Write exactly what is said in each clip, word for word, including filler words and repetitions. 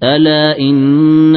ألا إن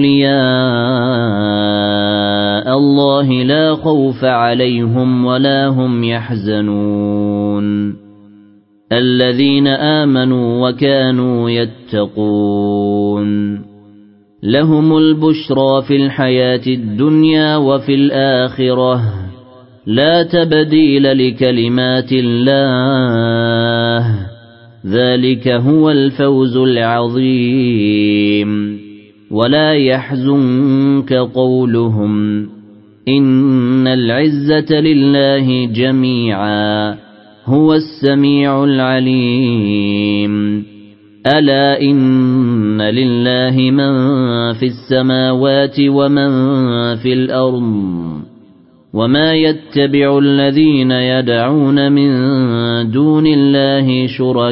أولياء الله لا خوف عليهم ولا هم يحزنون الذين آمنوا وكانوا يتقون لهم البشرى في الحياة الدنيا وفي الآخرة لا تبديل لكلمات الله ذلك هو الفوز العظيم ولا يحزنك قولهم إن العزة لله جميعا هو السميع العليم ألا إن لله من في السماوات ومن في الأرض وما يتبع الذين يدعون من دون الله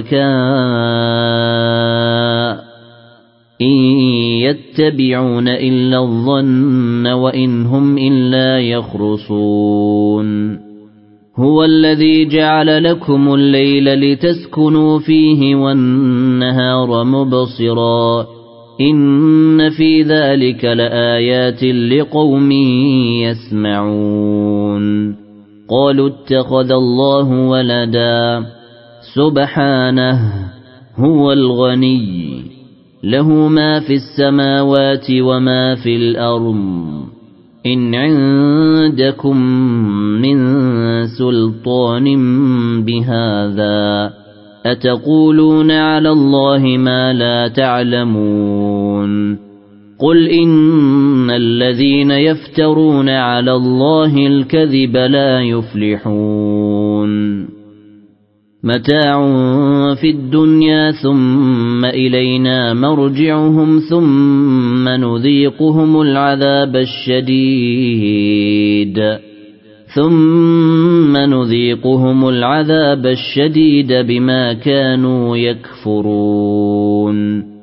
شركاء إن يتبعون إلا الظن وإن هم إلا يخرصون هو الذي جعل لكم الليل لتسكنوا فيه والنهار مبصرا إن في ذلك لآيات لقوم يسمعون قالوا اتخذ الله ولدا سبحانه هو الغني له ما في السماوات وما في الأرض إن عندكم من سلطان بهذا أتقولون على الله ما لا تعلمون قل إن الذين يفترون على الله الكذب لا يفلحون متاع في الدنيا ثم إلينا مرجعهم ثم نذيقهم العذاب الشديد ثم نذيقهم العذاب الشديد بما كانوا يكفرون